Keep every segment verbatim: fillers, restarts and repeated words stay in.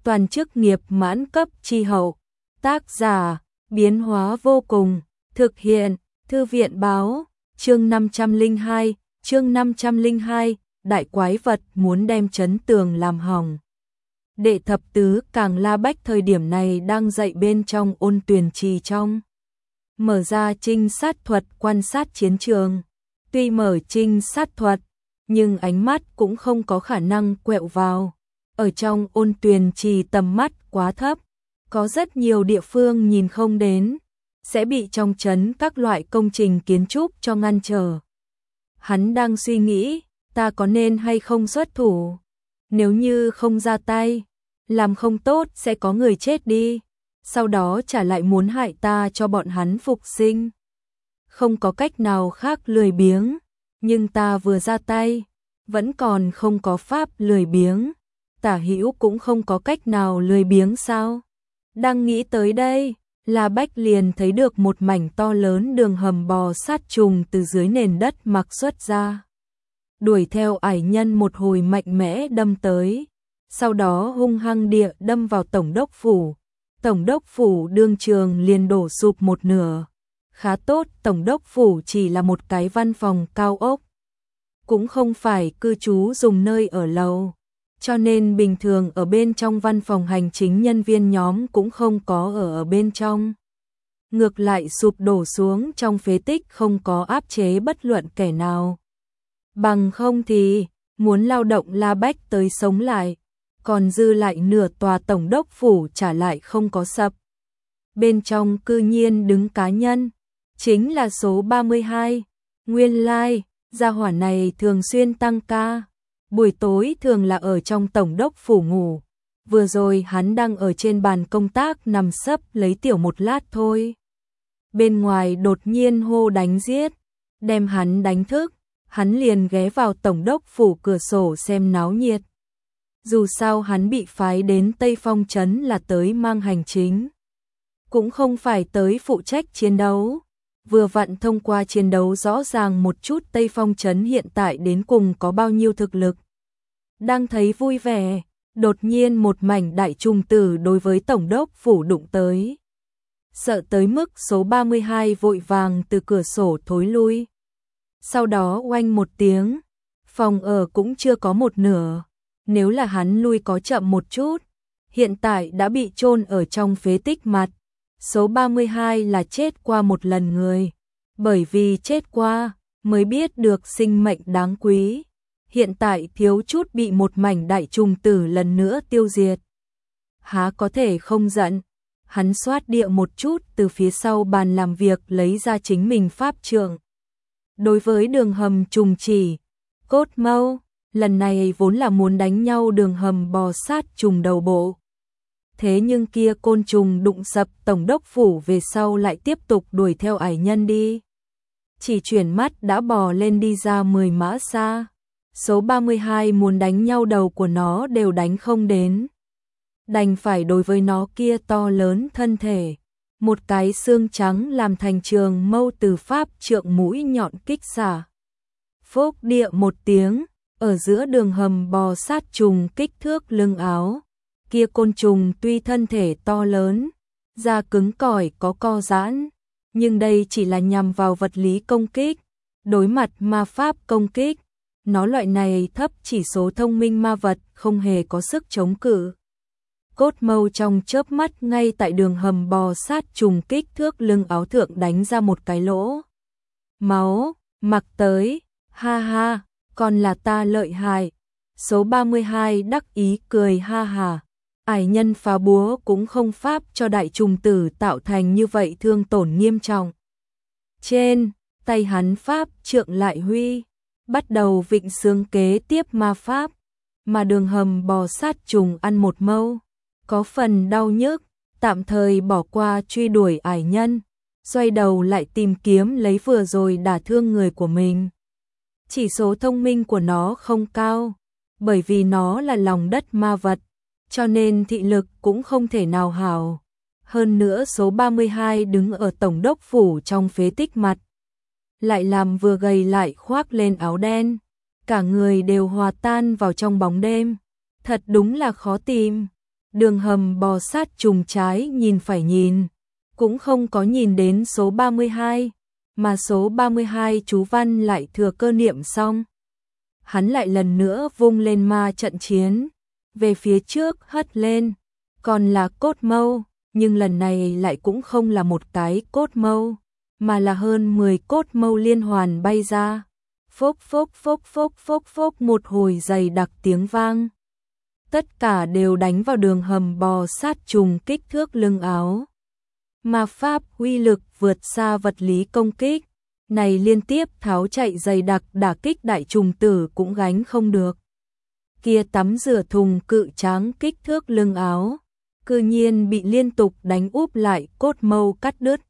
toàn chức nghiệp mãn cấp chi hậu. Tác giả, biến hóa vô cùng, thực hiện, Thư viện báo, chương năm trăm lẻ hai, chương năm trăm lẻ hai, đại quái vật muốn đem chấn tường làm hỏng. Đệ thập tứ Càng La Bách thời điểm này đang dậy bên trong Ôn Tuyền Trì trong. Mở ra trinh sát thuật quan sát chiến trường. Tuy mở trinh sát thuật, nhưng ánh mắt cũng không có khả năng quẹo vào. Ở trong Ôn Tuyền Trì tầm mắt quá thấp, có rất nhiều địa phương nhìn không đến, sẽ bị trong trấn các loại công trình kiến trúc cho ngăn trở. Hắn đang suy nghĩ, ta có nên hay không xuất thủ? Nếu như không ra tay, làm không tốt sẽ có người chết đi, sau đó trả lại muốn hại ta cho bọn hắn phục sinh. Không có cách nào khác lười biếng, nhưng ta vừa ra tay, vẫn còn không có pháp lười biếng. Tả Hữu cũng không có cách nào lười biếng sao? Đang nghĩ tới đây, La Bách liền thấy được một mảnh to lớn đường hầm bò sát trùng từ dưới nền đất mặc xuất ra. Đuổi theo ải nhân một hồi mạnh mẽ đâm tới, sau đó hung hăng địa đâm vào tổng đốc phủ. Tổng đốc phủ đương trường liền đổ sụp một nửa. Khá tốt, tổng đốc phủ chỉ là một cái văn phòng cao ốc, cũng không phải cư trú dùng nơi ở lầu, cho nên bình thường ở bên trong văn phòng hành chính nhân viên nhóm cũng không có ở ở bên trong. Ngược lại sụp đổ xuống trong phế tích, không có áp chế bất luận kẻ nào. Bằng không thì, muốn lao động La Bách tới sống lại, còn dư lại nửa tòa tổng đốc phủ trả lại không có sập. Bên trong cư nhiên đứng cá nhân, chính là số ba mươi hai. Nguyên lai, like, gia hỏa này thường xuyên tăng ca, buổi tối thường là ở trong tổng đốc phủ ngủ. Vừa rồi hắn đang ở trên bàn công tác nằm sấp lấy tiểu một lát thôi. Bên ngoài đột nhiên hô đánh giết, đem hắn đánh thức, hắn liền ghé vào tổng đốc phủ cửa sổ xem náo nhiệt. Dù sao hắn bị phái đến Tây Phong trấn là tới mang hành chính, cũng không phải tới phụ trách chiến đấu. Vừa vặn thông qua chiến đấu rõ ràng một chút Tây Phong trấn hiện tại đến cùng có bao nhiêu thực lực. Đang thấy vui vẻ, đột nhiên một mảnh đại trùng tử đối với tổng đốc phủ đụng tới. Sợ tới mức số ba mươi hai vội vàng từ cửa sổ thối lui. Sau đó oanh một tiếng, phòng ở cũng chưa có một nửa. Nếu là hắn lui có chậm một chút, hiện tại đã bị chôn ở trong phế tích mặt. Số ba mươi hai là chết qua một lần người, bởi vì chết qua mới biết được sinh mệnh đáng quý. Hiện tại thiếu chút bị một mảnh đại trùng tử lần nữa tiêu diệt. Há có thể không giận? Hắn xoát địa một chút từ phía sau bàn làm việc lấy ra chính mình pháp trượng. Đối với đường hầm trùng chỉ, cốt mâu, lần này vốn là muốn đánh nhau đường hầm bò sát trùng đầu bộ. Thế nhưng kia côn trùng đụng sập tổng đốc phủ về sau lại tiếp tục đuổi theo ải nhân đi. Chỉ chuyển mắt đã bò lên đi ra mười mã xa. Số ba mươi hai muốn đánh nhau đầu của nó đều đánh không đến. Đành phải đối với nó kia to lớn thân thể, một cái xương trắng làm thành trường mâu từ pháp trượng mũi nhọn kích xả. Phốc địa một tiếng, ở giữa đường hầm bò sát trùng kích thước lưng áo. Kia côn trùng tuy thân thể to lớn, da cứng cỏi có co giãn, nhưng đây chỉ là nhằm vào vật lý công kích. Đối mặt ma pháp công kích, nó loại này thấp chỉ số thông minh ma vật không hề có sức chống cự. Cốt mâu trong chớp mắt ngay tại đường hầm bò sát trùng kích thước lưng áo thượng đánh ra một cái lỗ. Máu, mặc tới, ha ha, còn là ta lợi hại. Số ba mươi hai đắc ý cười ha hà. Ải nhân phá búa cũng không pháp cho đại trùng tử tạo thành như vậy thương tổn nghiêm trọng. Trên tay hắn pháp trượng lại huy, bắt đầu vịnh xương kế tiếp ma pháp, mà đường hầm bò sát trùng ăn một mâu, có phần đau nhức, tạm thời bỏ qua truy đuổi ải nhân, xoay đầu lại tìm kiếm lấy vừa rồi đả thương người của mình. Chỉ số thông minh của nó không cao, bởi vì nó là lòng đất ma vật, cho nên thị lực cũng không thể nào hảo. Hơn nữa số ba mươi hai đứng ở tổng đốc phủ trong phế tích mặt, lại làm vừa gầy lại khoác lên áo đen, cả người đều hòa tan vào trong bóng đêm, thật đúng là khó tìm. Đường hầm bò sát trùng trái nhìn phải nhìn, cũng không có nhìn đến số ba mươi hai, mà số ba mươi hai chú văn lại thừa cơ niệm xong. Hắn lại lần nữa vung lên ma trận chiến, về phía trước hất lên, còn là cốt mâu, nhưng lần này lại cũng không là một cái cốt mâu, mà là hơn mười cốt mâu liên hoàn bay ra. Phốc phốc phốc phốc phốc phốc một hồi dày đặc tiếng vang. Tất cả đều đánh vào đường hầm bò sát trùng kích thước lưng áo. Ma pháp uy lực vượt xa vật lý công kích, này liên tiếp tháo chạy dày đặc đả kích đại trùng tử cũng gánh không được. Kia tắm rửa thùng cự tráng kích thước lưng áo, cư nhiên bị liên tục đánh úp lại cốt mâu cắt đứt.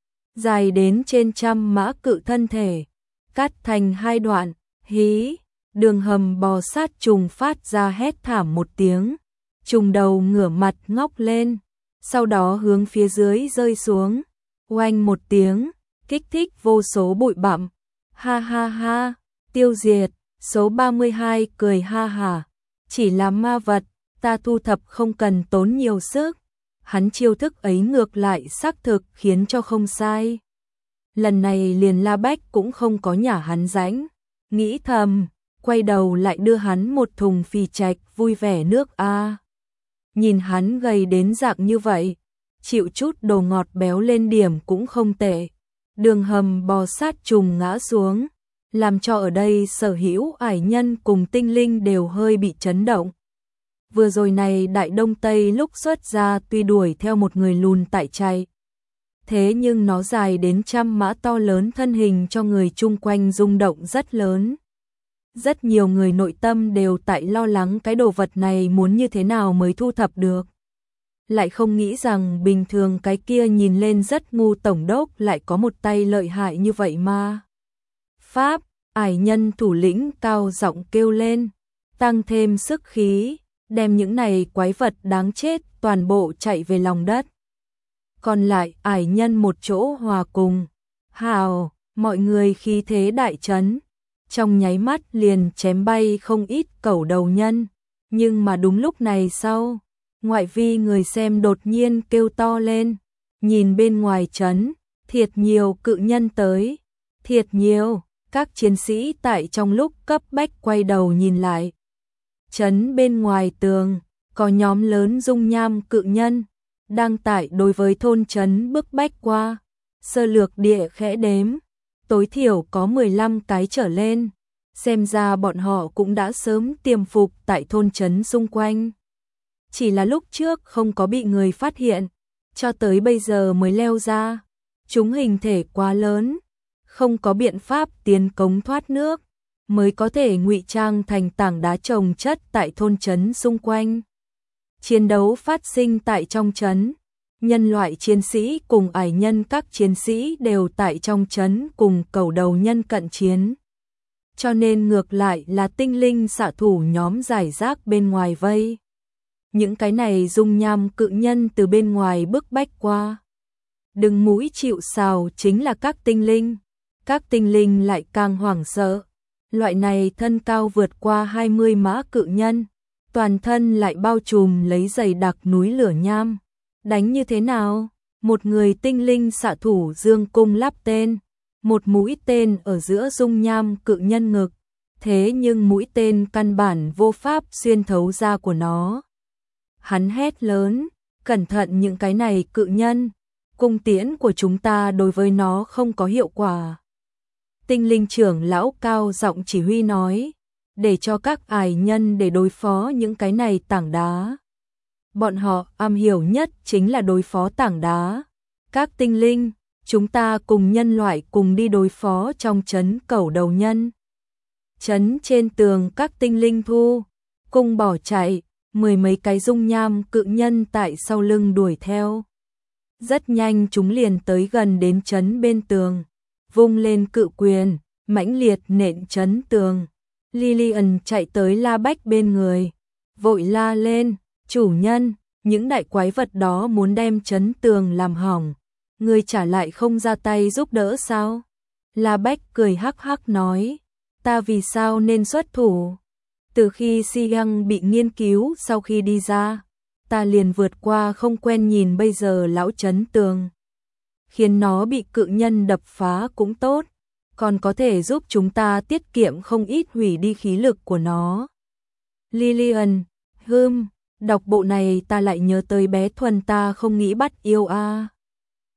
Dài đến trên trăm mã cự thân thể, cắt thành hai đoạn, hí, đường hầm bò sát trùng phát ra hét thảm một tiếng, trùng đầu ngửa mặt ngóc lên, sau đó hướng phía dưới rơi xuống, oanh một tiếng, kích thích vô số bụi bặm, ha ha ha, tiêu diệt, số ba mươi hai cười ha hả, chỉ là ma vật, ta thu thập không cần tốn nhiều sức, hắn chiêu thức ấy ngược lại xác thực khiến cho không sai. Lần này liền La Bách cũng không có nhả hắn rãnh, nghĩ thầm, quay đầu lại đưa hắn một thùng phì trạch vui vẻ nước a. Nhìn hắn gầy đến dạng như vậy, chịu chút đồ ngọt béo lên điểm cũng không tệ. Đường hầm bò sát trùng ngã xuống, làm cho ở đây sở hữu ải nhân cùng tinh linh đều hơi bị chấn động. Vừa rồi này Đại Đông Tây lúc xuất ra tuy đuổi theo một người lùn tại chạy, thế nhưng nó dài đến trăm mã to lớn thân hình cho người chung quanh rung động rất lớn. Rất nhiều người nội tâm đều tại lo lắng cái đồ vật này muốn như thế nào mới thu thập được. Lại không nghĩ rằng bình thường cái kia nhìn lên rất ngu tổng đốc lại có một tay lợi hại như vậy mà. Pháp, ải nhân thủ lĩnh cao giọng kêu lên, tăng thêm sức khí, đem những này quái vật đáng chết toàn bộ chạy về lòng đất. Còn lại ải nhân một chỗ hòa cùng, hào, mọi người khí thế đại chấn, trong nháy mắt liền chém bay không ít cẩu đầu nhân, nhưng mà đúng lúc này sau, ngoại vi người xem đột nhiên kêu to lên, nhìn bên ngoài trấn, thiệt nhiều cự nhân tới, thiệt nhiều, các chiến sĩ tại trong lúc cấp bách quay đầu nhìn lại. Trấn bên ngoài tường, có nhóm lớn dung nham cự nhân, đang tại đối với thôn trấn bức bách qua, sơ lược địa khẽ đếm, tối thiểu có mười lăm cái trở lên, xem ra bọn họ cũng đã sớm tiềm phục tại thôn trấn xung quanh. Chỉ là lúc trước không có bị người phát hiện, cho tới bây giờ mới leo ra, chúng hình thể quá lớn, không có biện pháp tiến cống thoát nước, mới có thể ngụy trang thành tảng đá chồng chất tại thôn trấn xung quanh. Chiến đấu phát sinh tại trong trấn, nhân loại chiến sĩ cùng ải nhân các chiến sĩ đều tại trong trấn cùng cẩu đầu nhân cận chiến. Cho nên ngược lại là tinh linh xạ thủ nhóm giải rác bên ngoài vây. Những cái này dung nham cự nhân từ bên ngoài bức bách qua. Đừng mũi chịu sào chính là các tinh linh. Các tinh linh lại càng hoảng sợ. Loại này thân cao vượt qua hai mươi mã cự nhân. Toàn thân lại bao trùm lấy dày đặc núi lửa nham. Đánh như thế nào? Một người tinh linh xạ thủ dương cung lắp tên. Một mũi tên ở giữa dung nham cự nhân ngực. Thế nhưng mũi tên căn bản vô pháp xuyên thấu da của nó. Hắn hét lớn, cẩn thận những cái này cự nhân, cung tiễn của chúng ta đối với nó không có hiệu quả. Tinh linh trưởng lão cao giọng chỉ huy nói, để cho các ải nhân để đối phó những cái này tảng đá. Bọn họ am hiểu nhất chính là đối phó tảng đá. Các tinh linh, chúng ta cùng nhân loại cùng đi đối phó trong trấn cẩu đầu nhân. Trấn trên tường các tinh linh thu, cung bỏ chạy. Mười mấy cái dung nham cự nhân tại sau lưng đuổi theo. Rất nhanh chúng liền tới gần đến trấn bên tường, vung lên cự quyền, mãnh liệt nện trấn tường. Lillian chạy tới La Bách bên người, vội la lên, chủ nhân, những đại quái vật đó muốn đem trấn tường làm hỏng, người trả lại không ra tay giúp đỡ sao? La Bách cười hắc hắc nói, ta vì sao nên xuất thủ? Từ khi Si Yang bị nghiên cứu sau khi đi ra, ta liền vượt qua không quen nhìn bây giờ lão chấn tường. Khiến nó bị cự nhân đập phá cũng tốt, còn có thể giúp chúng ta tiết kiệm không ít hủy đi khí lực của nó. Lilian, hừm, đọc bộ này ta lại nhớ tới bé Thuần ta không nghĩ bắt yêu a.